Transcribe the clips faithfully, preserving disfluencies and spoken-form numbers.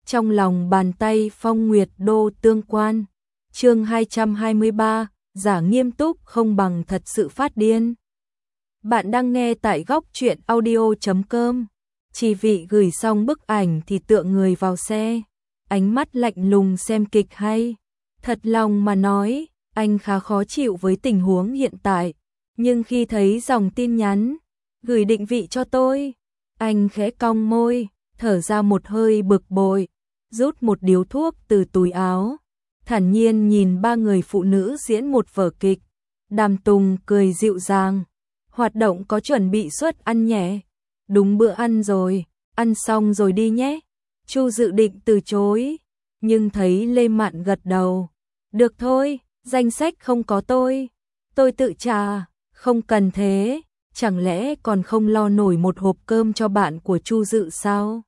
Trong lòng bàn tay Phong Nguyệt Đô tương quan. Chương hai trăm hai mươi ba, giả nghiêm túc không bằng thật sự phát điên. Bạn đang nghe tại góc truyện audio chấm com. Chỉ vị gửi xong bức ảnh thì tựa người vào xe, ánh mắt lạnh lùng xem kịch hay. Thật lòng mà nói, anh khá khó chịu với tình huống hiện tại, nhưng khi thấy dòng tin nhắn gửi định vị cho tôi, anh khẽ cong môi, thở ra một hơi bực bội, rút một điếu thuốc từ túi áo, thản nhiên nhìn ba người phụ nữ diễn một vở kịch. Đàm Tùng cười dịu dàng, hoạt động có chuẩn bị suất ăn nhẹ. Đúng bữa ăn rồi, ăn xong rồi đi nhé. Chu dự định từ chối, nhưng thấy Lê Mạn gật đầu. Được thôi, danh sách không có tôi, tôi tự trả. Không cần thế, chẳng lẽ còn không lo nổi một hộp cơm cho bạn của Chu dự sao?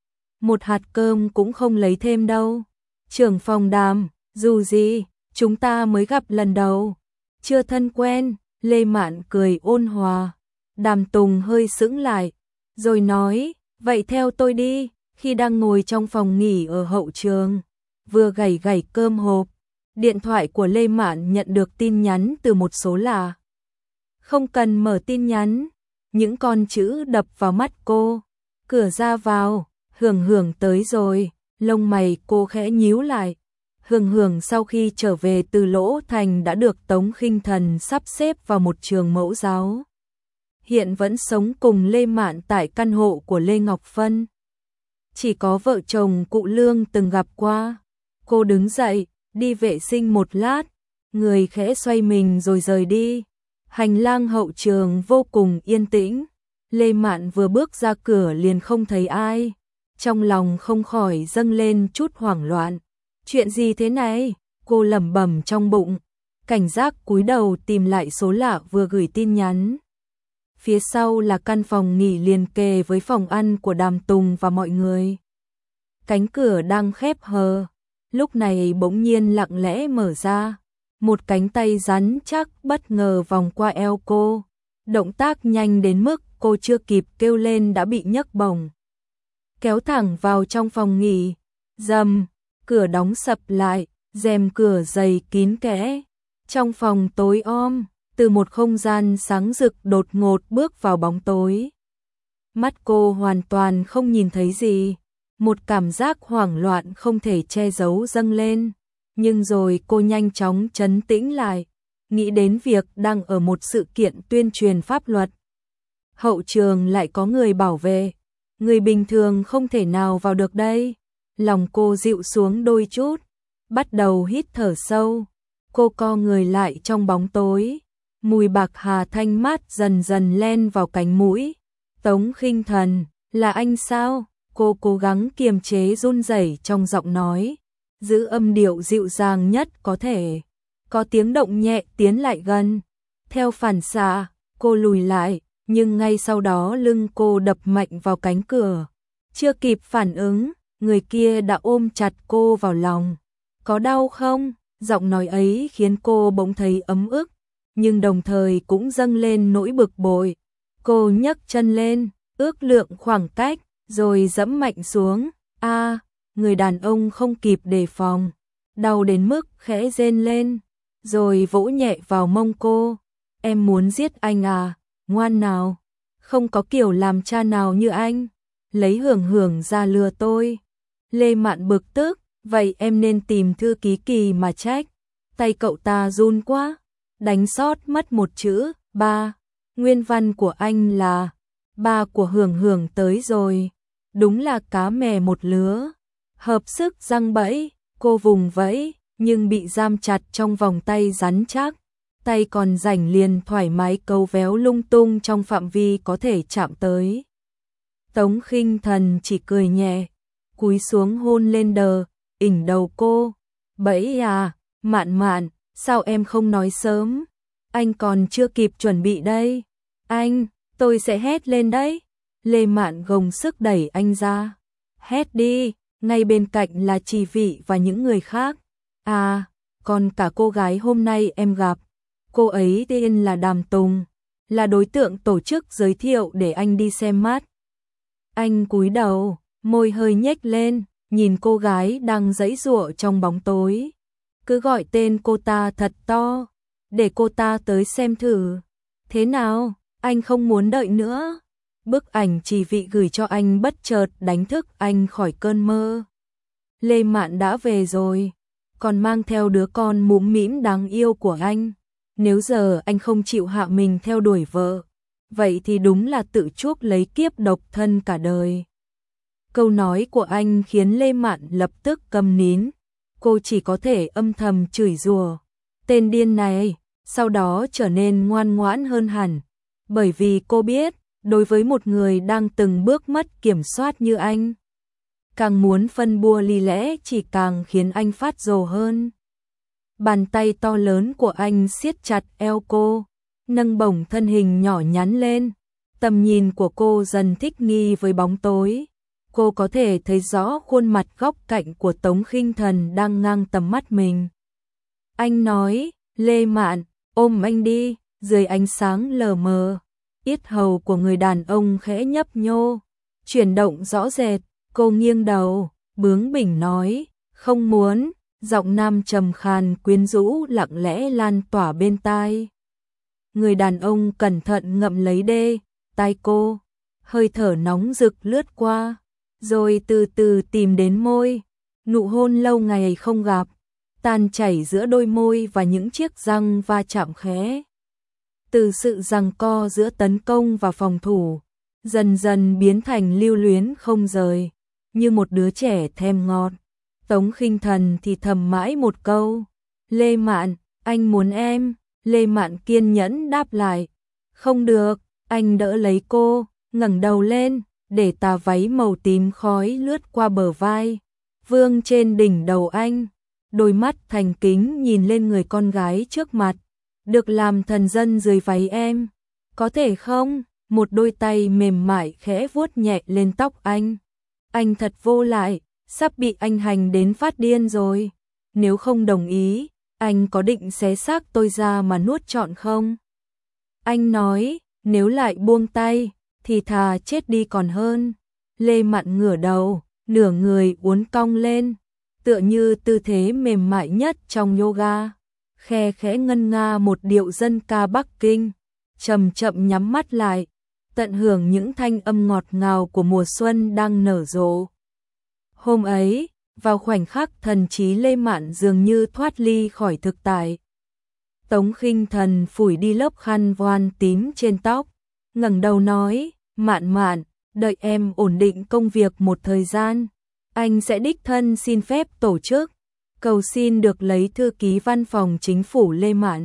Một hạt cơm cũng không lấy thêm đâu. Trưởng phòng Đàm, dù gì, chúng ta mới gặp lần đầu, chưa thân quen. Lê Mạn cười ôn hòa. Đàm Tùng hơi sững lại, rồi nói, vậy theo tôi đi. Khi đang ngồi trong phòng nghỉ ở hậu trường, vừa gảy gảy cơm hộp, điện thoại của Lê Mạn nhận được tin nhắn từ một số lạ. Không cần mở tin nhắn, những con chữ đập vào mắt cô. Cửa ra vào, Hưởng Hưởng tới rồi. Lông mày cô khẽ nhíu lại. Hưởng Hưởng sau khi trở về từ Lỗ Thành đã được Tống Khinh Thần sắp xếp vào một trường mẫu giáo. Hiện vẫn sống cùng Lê Mạn tại căn hộ của Lê Ngọc Phân. Chỉ có vợ chồng cụ Lương từng gặp qua. Cô đứng dậy, đi vệ sinh một lát, người khẽ xoay mình rồi rời đi. Hành lang hậu trường vô cùng yên tĩnh. Lê Mạn vừa bước ra cửa liền không thấy ai. Trong lòng không khỏi dâng lên chút hoảng loạn. Chuyện gì thế này? Cô lẩm bẩm trong bụng, cảnh giác cúi đầu tìm lại số lạ vừa gửi tin nhắn. Phía sau là căn phòng nghỉ liền kề với phòng ăn của Đàm Tùng và mọi người. Cánh cửa đang khép hờ, lúc này bỗng nhiên lặng lẽ mở ra. Một cánh tay rắn chắc bất ngờ vòng qua eo cô. Động tác nhanh đến mức cô chưa kịp kêu lên đã bị nhấc bổng, kéo thẳng vào trong phòng nghỉ. Rầm, cửa đóng sập lại, rèm cửa dày kín kẽ. Trong phòng tối om, từ một không gian sáng rực đột ngột bước vào bóng tối. Mắt cô hoàn toàn không nhìn thấy gì. Một cảm giác hoảng loạn không thể che giấu dâng lên. Nhưng rồi cô nhanh chóng trấn tĩnh lại, nghĩ đến việc đang ở một sự kiện tuyên truyền pháp luật. Hậu trường lại có người bảo vệ, người bình thường không thể nào vào được đây. Lòng cô dịu xuống đôi chút, bắt đầu hít thở sâu. Cô co người lại trong bóng tối, mùi bạc hà thanh mát dần dần len vào cánh mũi. Tống Khinh Thần, là anh sao? Cô cố gắng kiềm chế run rẩy trong giọng nói, giữ âm điệu dịu dàng nhất có thể. Có tiếng động nhẹ tiến lại gần. Theo phản xạ, cô lùi lại, nhưng ngay sau đó lưng cô đập mạnh vào cánh cửa. Chưa kịp phản ứng, người kia đã ôm chặt cô vào lòng. Có đau không? Giọng nói ấy khiến cô bỗng thấy ấm ức, nhưng đồng thời cũng dâng lên nỗi bực bội. Cô nhấc chân lên, ước lượng khoảng cách, rồi giẫm mạnh xuống. A, người đàn ông không kịp đề phòng, đau đến mức khẽ rên lên, rồi vỗ nhẹ vào mông cô. Em muốn giết anh à? Ngoan nào, không có kiểu làm cha nào như anh, lấy Hưởng Hưởng ra lừa tôi. Lê Mạn bực tức, vậy em nên tìm thư ký Kỳ mà trách. Tay cậu ta run quá, đánh sót mất một chữ, ba. Nguyên văn của anh là, ba của Hưởng Hưởng tới rồi. Đúng là cá mè một lứa, hợp sức răng bẫy. Cô vùng vẫy, nhưng bị giam chặt trong vòng tay rắn chắc. Tay còn rảnh liền thoải mái câu véo lung tung trong phạm vi có thể chạm tới. Tống Khinh Thần chỉ cười nhẹ, cúi xuống hôn lên đờ, ỉnh đầu cô. Bẫy à, Mạn Mạn, sao em không nói sớm? Anh còn chưa kịp chuẩn bị đây. Anh, tôi sẽ hét lên đấy. Lê Mạn gồng sức đẩy anh ra. Hét đi, ngay bên cạnh là Trì Vị và những người khác. À, còn cả cô gái hôm nay em gặp. Cô ấy tên là Đàm Tùng, là đối tượng tổ chức giới thiệu để anh đi xem mắt. Anh cúi đầu, môi hơi nhếch lên, nhìn cô gái đang giãy giụa trong bóng tối. Cứ gọi tên cô ta thật to, để cô ta tới xem thử. Thế nào, anh không muốn đợi nữa. Bức ảnh chỉ vị gửi cho anh bất chợt đánh thức anh khỏi cơn mơ. Lê Mạn đã về rồi, còn mang theo đứa con mũm mĩm đáng yêu của anh. Nếu giờ anh không chịu hạ mình theo đuổi vợ, vậy thì đúng là tự chuốc lấy kiếp độc thân cả đời. Câu nói của anh khiến Lê Mạn lập tức câm nín. Cô chỉ có thể âm thầm chửi rủa tên điên này, sau đó trở nên ngoan ngoãn hơn hẳn. Bởi vì cô biết, đối với một người đang từng bước mất kiểm soát như anh, càng muốn phân bua lý lẽ chỉ càng khiến anh phát rồ hơn. Bàn tay to lớn của anh siết chặt eo cô, nâng bổng thân hình nhỏ nhắn lên. Tầm nhìn của cô dần thích nghi với bóng tối. Cô có thể thấy rõ khuôn mặt góc cạnh của Tống Khinh Thần đang ngang tầm mắt mình. Anh nói, Lê Mạn, ôm anh đi. Dưới ánh sáng lờ mờ, yết hầu của người đàn ông khẽ nhấp nhô, chuyển động rõ rệt. Cô nghiêng đầu, bướng bỉnh nói, không muốn. Giọng nam trầm khàn quyến rũ lặng lẽ lan tỏa bên tai. Người đàn ông cẩn thận ngậm lấy đê tai cô, hơi thở nóng rực lướt qua, rồi từ từ tìm đến môi. Nụ hôn lâu ngày không gặp, tan chảy giữa đôi môi và những chiếc răng va chạm khẽ. Từ sự giằng co giữa tấn công và phòng thủ, dần dần biến thành lưu luyến không rời, như một đứa trẻ thèm ngọt. Tống Khinh Thần thì thầm mãi một câu, Lê Mạn, anh muốn em. Lê Mạn kiên nhẫn đáp lại, không được. Anh đỡ lấy cô, ngẩng đầu lên, để tà váy màu tím khói lướt qua bờ vai, vương trên đỉnh đầu anh. Đôi mắt thành kính nhìn lên người con gái trước mặt, được làm thần dân dưới váy em, có thể không? Một đôi tay mềm mại khẽ vuốt nhẹ lên tóc anh. Anh thật vô lại, sắp bị anh hành đến phát điên rồi. Nếu không đồng ý, anh có định xé xác tôi ra mà nuốt trọn không? Anh nói, nếu lại buông tay, thì thà chết đi còn hơn. Lê Mạn ngửa đầu, nửa người uốn cong lên, tựa như tư thế mềm mại nhất trong yoga. Khe khẽ ngân nga một điệu dân ca Bắc Kinh, chậm chậm nhắm mắt lại, tận hưởng những thanh âm ngọt ngào của mùa xuân đang nở rộ. Hôm ấy, vào khoảnh khắc thần trí Lê Mạn dường như thoát ly khỏi thực tại. Tống Khinh Thần phủi đi lớp khăn voan tím trên tóc, ngẩng đầu nói, Mạn Mạn, đợi em ổn định công việc một thời gian, anh sẽ đích thân xin phép tổ chức, cầu xin được lấy thư ký văn phòng chính phủ Lê Mạn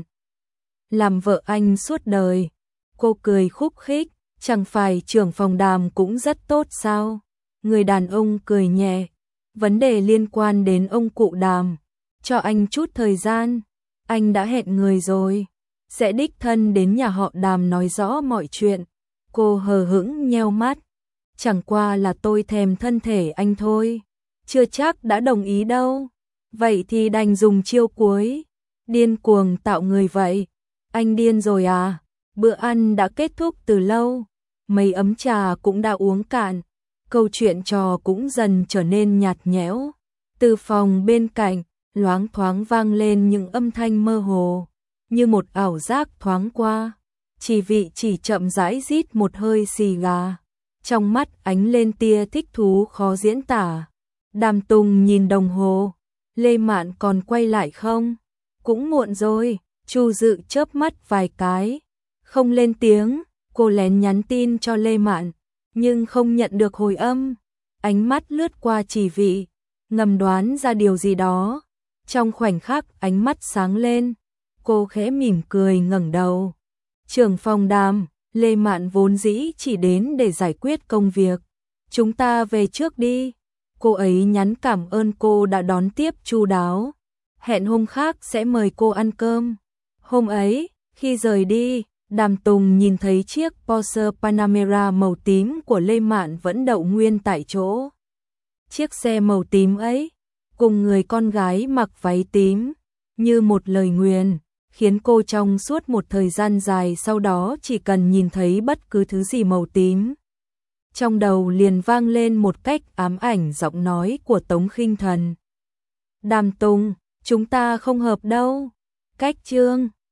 làm vợ anh suốt đời. Cô cười khúc khích, chẳng phải trưởng phòng Đàm cũng rất tốt sao? Người đàn ông cười nhẹ, vấn đề liên quan đến ông cụ Đàm, cho anh chút thời gian, anh đã hẹn người rồi, sẽ đích thân đến nhà họ Đàm nói rõ mọi chuyện. Cô hờ hững nheo mắt, chẳng qua là tôi thèm thân thể anh thôi, chưa chắc đã đồng ý đâu. Vậy thì đành dùng chiêu cuối, điên cuồng tạo người vậy. Anh điên rồi à? Bữa ăn đã kết thúc từ lâu, mấy ấm trà cũng đã uống cạn, câu chuyện trò cũng dần trở nên nhạt nhẽo. Từ phòng bên cạnh, loáng thoáng vang lên những âm thanh mơ hồ, như một ảo giác thoáng qua. Chỉ vị chỉ chậm rãi rít một hơi xì gà, trong mắt ánh lên tia thích thú khó diễn tả. Đàm Tùng nhìn đồng hồ, Lê Mạn còn quay lại không? Cũng muộn rồi. Chu Dự chớp mắt vài cái, không lên tiếng. Cô lén nhắn tin cho Lê Mạn, nhưng không nhận được hồi âm. Ánh mắt lướt qua Chỉ Vị, ngầm đoán ra điều gì đó. Trong khoảnh khắc ánh mắt sáng lên, cô khẽ mỉm cười ngẩng đầu. Trưởng phòng Đàm, Lê Mạn vốn dĩ chỉ đến để giải quyết công việc. Chúng ta về trước đi. Cô ấy nhắn cảm ơn cô đã đón tiếp chu đáo. Hẹn hôm khác sẽ mời cô ăn cơm. Hôm ấy, khi rời đi, Đàm Tùng nhìn thấy chiếc Porsche Panamera màu tím của Lê Mạn vẫn đậu nguyên tại chỗ. Chiếc xe màu tím ấy, cùng người con gái mặc váy tím, như một lời nguyền, khiến cô trong suốt một thời gian dài sau đó chỉ cần nhìn thấy bất cứ thứ gì màu tím, trong đầu liền vang lên một cách ám ảnh giọng nói của Tống Khinh Thần. Đàm Tùng, chúng ta không hợp đâu. Cách Trương